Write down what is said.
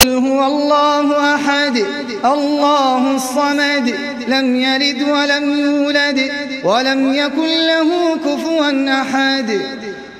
قل هو الله أحد الله الصمد لم يلد ولم يولد ولم يكن له كفوا أحد